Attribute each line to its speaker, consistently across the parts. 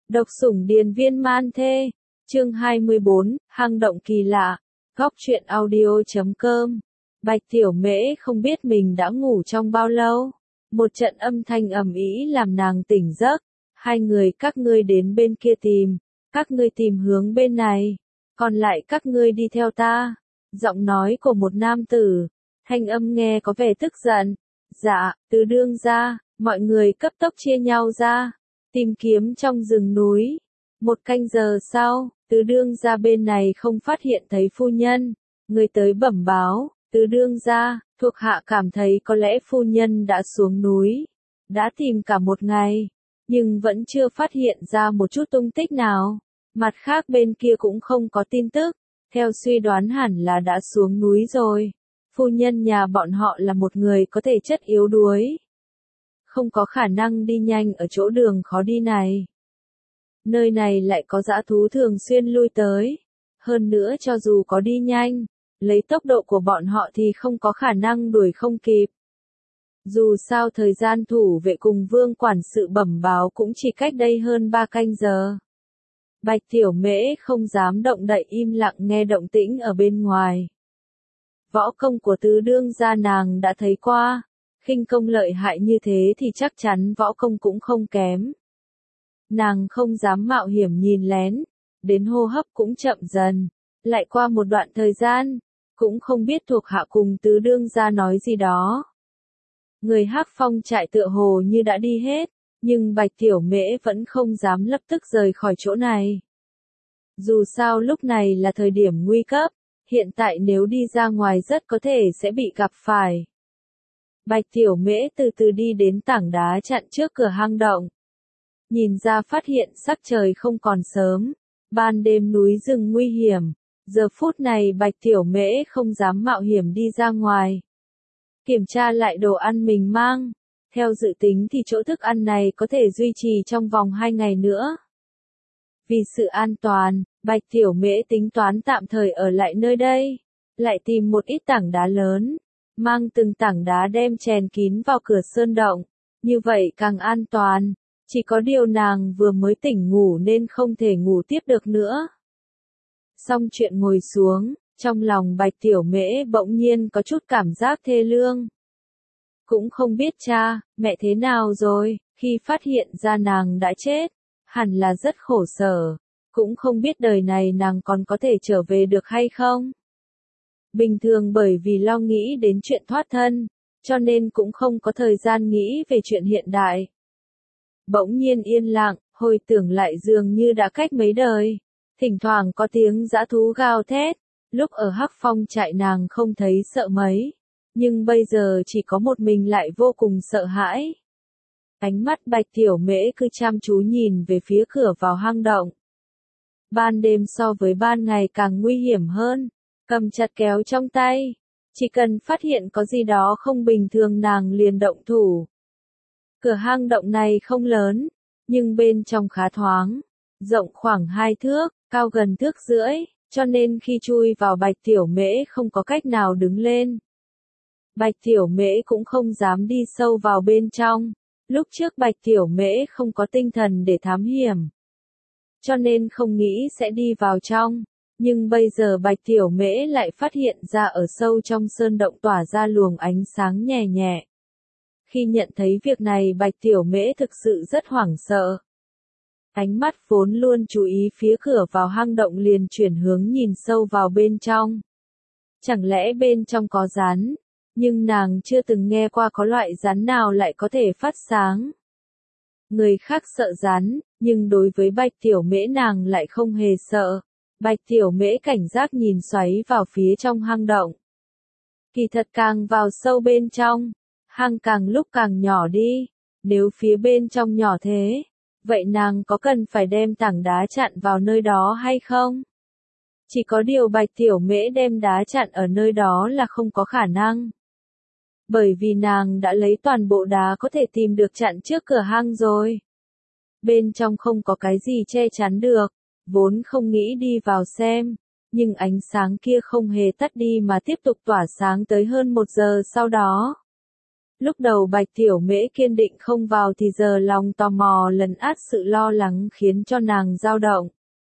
Speaker 1: Độc sủng điền viên man thê. Chương 24, hang động kỳ lạ. Góc truyện audio.com. Bạch Tiểu Mễ không biết mình đã ngủ trong bao lâu. Một trận âm thanh ầm ĩ làm nàng tỉnh giấc. Hai người các ngươi đến bên kia tìm. Các ngươi tìm hướng bên này. Còn lại các ngươi đi theo ta. Giọng nói của một nam tử. Thanh âm nghe có vẻ tức giận. Dạ, Từ Đương gia. Mọi người cấp tốc chia nhau ra. Tìm kiếm trong rừng núi. Một canh giờ sau, Từ Đương gia bên này không phát hiện thấy phu nhân. Người tới bẩm báo, Từ Đương gia, thuộc hạ cảm thấy có lẽ phu nhân đã xuống núi. Đã tìm cả một ngày, nhưng vẫn chưa phát hiện ra một chút tung tích nào. Mặt khác bên kia cũng không có tin tức. Theo suy đoán hẳn là đã xuống núi rồi. Phu nhân nhà bọn họ là một người có thể chất yếu đuối. Không có khả năng đi nhanh ở chỗ đường khó đi này. Nơi này lại có dã thú thường xuyên lui tới. Hơn nữa cho dù có đi nhanh, lấy tốc độ của bọn họ thì không có khả năng đuổi không kịp. Dù sao thời gian thủ vệ cùng vương quản sự bẩm báo cũng chỉ cách đây hơn 3 canh giờ. Bạch Tiểu Mễ không dám động đậy im lặng nghe động tĩnh ở bên ngoài. Võ công của Tứ Đương gia nàng đã thấy qua. Khinh công lợi hại như thế thì chắc chắn võ công cũng không kém. Nàng không dám mạo hiểm nhìn lén, đến hô hấp cũng chậm dần. Lại qua một đoạn thời gian, cũng không biết thuộc hạ cùng Tứ Đương gia nói gì đó. Người Hắc Phong trại tựa hồ như đã đi hết, nhưng Bạch Tiểu Mễ vẫn không dám lập tức rời khỏi chỗ này. Dù sao lúc này là thời điểm nguy cấp, hiện tại nếu đi ra ngoài rất có thể sẽ bị gặp phải. Bạch Tiểu Mễ từ từ đi đến tảng đá chặn trước cửa hang động. Nhìn ra phát hiện sắc trời không còn sớm. Ban đêm núi rừng nguy hiểm. Giờ phút này Bạch Tiểu Mễ không dám mạo hiểm đi ra ngoài. Kiểm tra lại đồ ăn mình mang. Theo dự tính thì chỗ thức ăn này có thể duy trì trong vòng 2 ngày nữa. Vì sự an toàn, Bạch Tiểu Mễ tính toán tạm thời ở lại nơi đây. Lại tìm một ít tảng đá lớn. Mang từng tảng đá đem chèn kín vào cửa sơn động, như vậy càng an toàn. Chỉ có điều nàng vừa mới tỉnh ngủ nên không thể ngủ tiếp được nữa. Xong chuyện ngồi xuống, trong lòng Bạch Tiểu Mễ bỗng nhiên có chút cảm giác thê lương. Cũng không biết cha, mẹ thế nào rồi, khi phát hiện ra nàng đã chết, hẳn là rất khổ sở. Cũng không biết đời này nàng còn có thể trở về được hay không. Bình thường bởi vì lo nghĩ đến chuyện thoát thân, cho nên cũng không có thời gian nghĩ về chuyện hiện đại. Bỗng nhiên yên lặng, hồi tưởng lại dường như đã cách mấy đời. Thỉnh thoảng có tiếng dã thú gào thét, lúc ở Hắc Phong trại nàng không thấy sợ mấy. Nhưng bây giờ chỉ có một mình lại vô cùng sợ hãi. Ánh mắt Bạch Tiểu Mễ cứ chăm chú nhìn về phía cửa vào hang động. Ban đêm so với ban ngày càng nguy hiểm hơn. Cầm chặt kéo trong tay. Chỉ cần phát hiện có gì đó không bình thường nàng liền động thủ. Cửa hang động này không lớn, nhưng bên trong khá thoáng. Rộng khoảng 2 thước, cao gần thước rưỡi, cho nên khi chui vào Bạch Tiểu Mễ không có cách nào đứng lên. Bạch Tiểu Mễ cũng không dám đi sâu vào bên trong. Lúc trước Bạch Tiểu Mễ không có tinh thần để thám hiểm. Cho nên không nghĩ sẽ đi vào trong. Nhưng bây giờ Bạch Tiểu Mễ lại phát hiện ra ở sâu trong sơn động tỏa ra luồng ánh sáng nhẹ nhẹ. Khi nhận thấy việc này Bạch Tiểu Mễ thực sự rất hoảng sợ. Ánh mắt vốn luôn chú ý phía cửa vào hang động liền chuyển hướng nhìn sâu vào bên trong. Chẳng lẽ bên trong có rắn? Nhưng nàng chưa từng nghe qua có loại rắn nào lại có thể phát sáng. Người khác sợ rắn, nhưng đối với Bạch Tiểu Mễ nàng lại không hề sợ. Bạch Tiểu Mễ cảnh giác nhìn xoáy vào phía trong hang động. Kỳ thật càng vào sâu bên trong, hang càng lúc càng nhỏ đi. Nếu phía bên trong nhỏ thế, vậy nàng có cần phải đem tảng đá chặn vào nơi đó hay không? Chỉ có điều Bạch Tiểu Mễ đem đá chặn ở nơi đó là không có khả năng. Bởi vì nàng đã lấy toàn bộ đá có thể tìm được chặn trước cửa hang rồi. Bên trong không có cái gì che chắn được. Vốn không nghĩ đi vào xem, nhưng ánh sáng kia không hề tắt đi mà tiếp tục tỏa sáng tới hơn 1 giờ sau đó. Lúc đầu Bạch Tiểu Mễ kiên định không vào thì giờ lòng tò mò lấn át sự lo lắng khiến cho nàng dao động.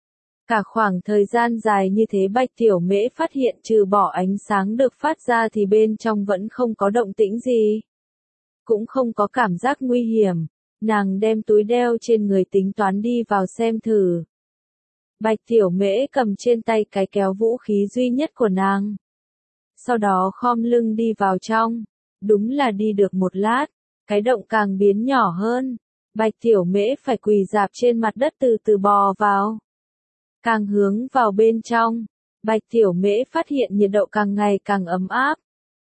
Speaker 1: Cả khoảng thời gian dài như thế Bạch Tiểu Mễ phát hiện trừ bỏ ánh sáng được phát ra thì bên trong vẫn không có động tĩnh gì. Cũng không có cảm giác nguy hiểm. Nàng đem túi đeo trên người tính toán đi vào xem thử. Bạch Tiểu Mễ cầm trên tay cái kéo vũ khí duy nhất của nàng. Sau đó khom lưng đi vào trong. Đúng là đi được một lát, cái động càng biến nhỏ hơn. Bạch Tiểu Mễ phải quỳ rạp trên mặt đất từ từ bò vào. Càng hướng vào bên trong, Bạch Tiểu Mễ phát hiện nhiệt độ càng ngày càng ấm áp.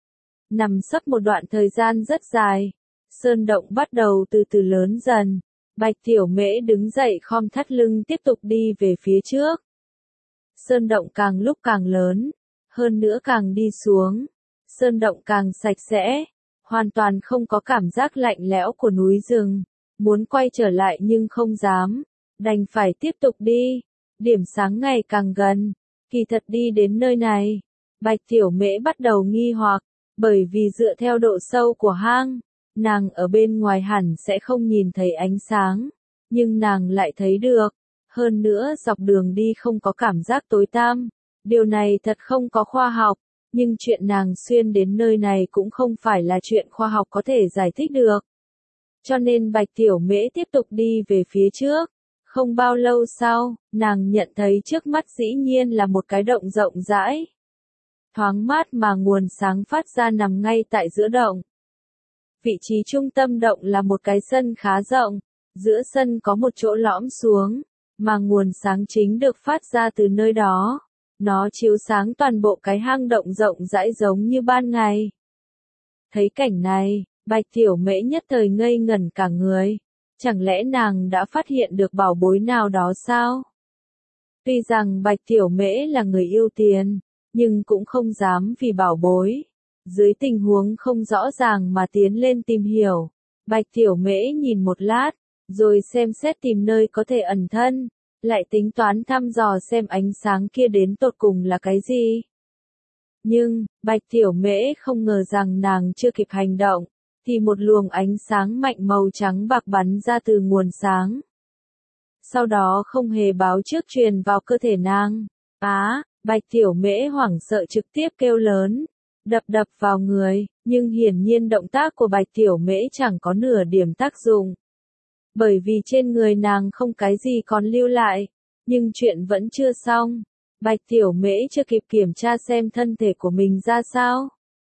Speaker 1: Nằm sấp một đoạn thời gian rất dài, sơn động bắt đầu từ từ lớn dần. Bạch Tiểu Mễ đứng dậy khom thắt lưng tiếp tục đi về phía trước. Sơn động càng lúc càng lớn, hơn nữa càng đi xuống. Sơn động càng sạch sẽ, hoàn toàn không có cảm giác lạnh lẽo của núi rừng. Muốn quay trở lại nhưng không dám, đành phải tiếp tục đi. Điểm sáng ngày càng gần, kỳ thật đi đến nơi này. Bạch Tiểu Mễ bắt đầu nghi hoặc, bởi vì dựa theo độ sâu của hang, nàng ở bên ngoài hẳn sẽ không nhìn thấy ánh sáng, nhưng nàng lại thấy được. Hơn nữa dọc đường đi không có cảm giác tối tăm. Điều này thật không có khoa học. Nhưng chuyện nàng xuyên đến nơi này cũng không phải là chuyện khoa học có thể giải thích được. Cho nên Bạch Tiểu Mễ tiếp tục đi về phía trước. Không bao lâu sau, nàng nhận thấy trước mắt dĩ nhiên là một cái động rộng rãi. Thoáng mát mà nguồn sáng phát ra nằm ngay tại giữa động. Vị trí trung tâm động là một cái sân khá rộng. Giữa sân có một chỗ lõm xuống, mà nguồn sáng chính được phát ra từ nơi đó. Nó chiếu sáng toàn bộ cái hang động rộng rãi giống như ban ngày. Thấy cảnh này, Bạch Tiểu Mễ nhất thời ngây ngẩn cả người. Chẳng lẽ nàng đã phát hiện được bảo bối nào đó sao? Tuy rằng Bạch Tiểu Mễ là người yêu tiền, nhưng cũng không dám vì bảo bối. Dưới tình huống không rõ ràng mà tiến lên tìm hiểu. Bạch Tiểu Mễ nhìn một lát, rồi xem xét tìm nơi có thể ẩn thân. Lại tính toán thăm dò xem ánh sáng kia đến tột cùng là cái gì. Nhưng, Bạch Tiểu Mễ không ngờ rằng nàng chưa kịp hành động, thì một luồng ánh sáng mạnh màu trắng bạc bắn ra từ nguồn sáng. Sau đó không hề báo trước truyền vào cơ thể nàng. Bạch Tiểu Mễ hoảng sợ trực tiếp kêu lớn, đập vào người, nhưng hiển nhiên động tác của Bạch Tiểu Mễ chẳng có nửa điểm tác dụng. Bởi vì trên người nàng không cái gì còn lưu lại, nhưng chuyện vẫn chưa xong. Bạch Tiểu Mễ chưa kịp kiểm tra xem thân thể của mình ra sao.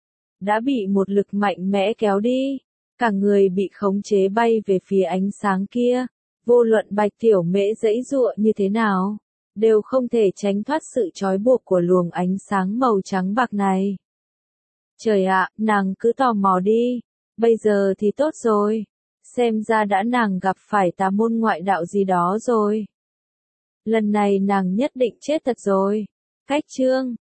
Speaker 1: Đã bị một lực mạnh mẽ kéo đi, cả người bị khống chế bay về phía ánh sáng kia. Vô luận Bạch Tiểu Mễ giãy giụa như thế nào, đều không thể tránh thoát sự trói buộc của luồng ánh sáng màu trắng bạc này. Trời ạ, nàng cứ tò mò đi, bây giờ thì tốt rồi. Xem ra đã nàng gặp phải tà môn ngoại đạo gì đó rồi. Lần này nàng nhất định chết thật rồi. Cách chương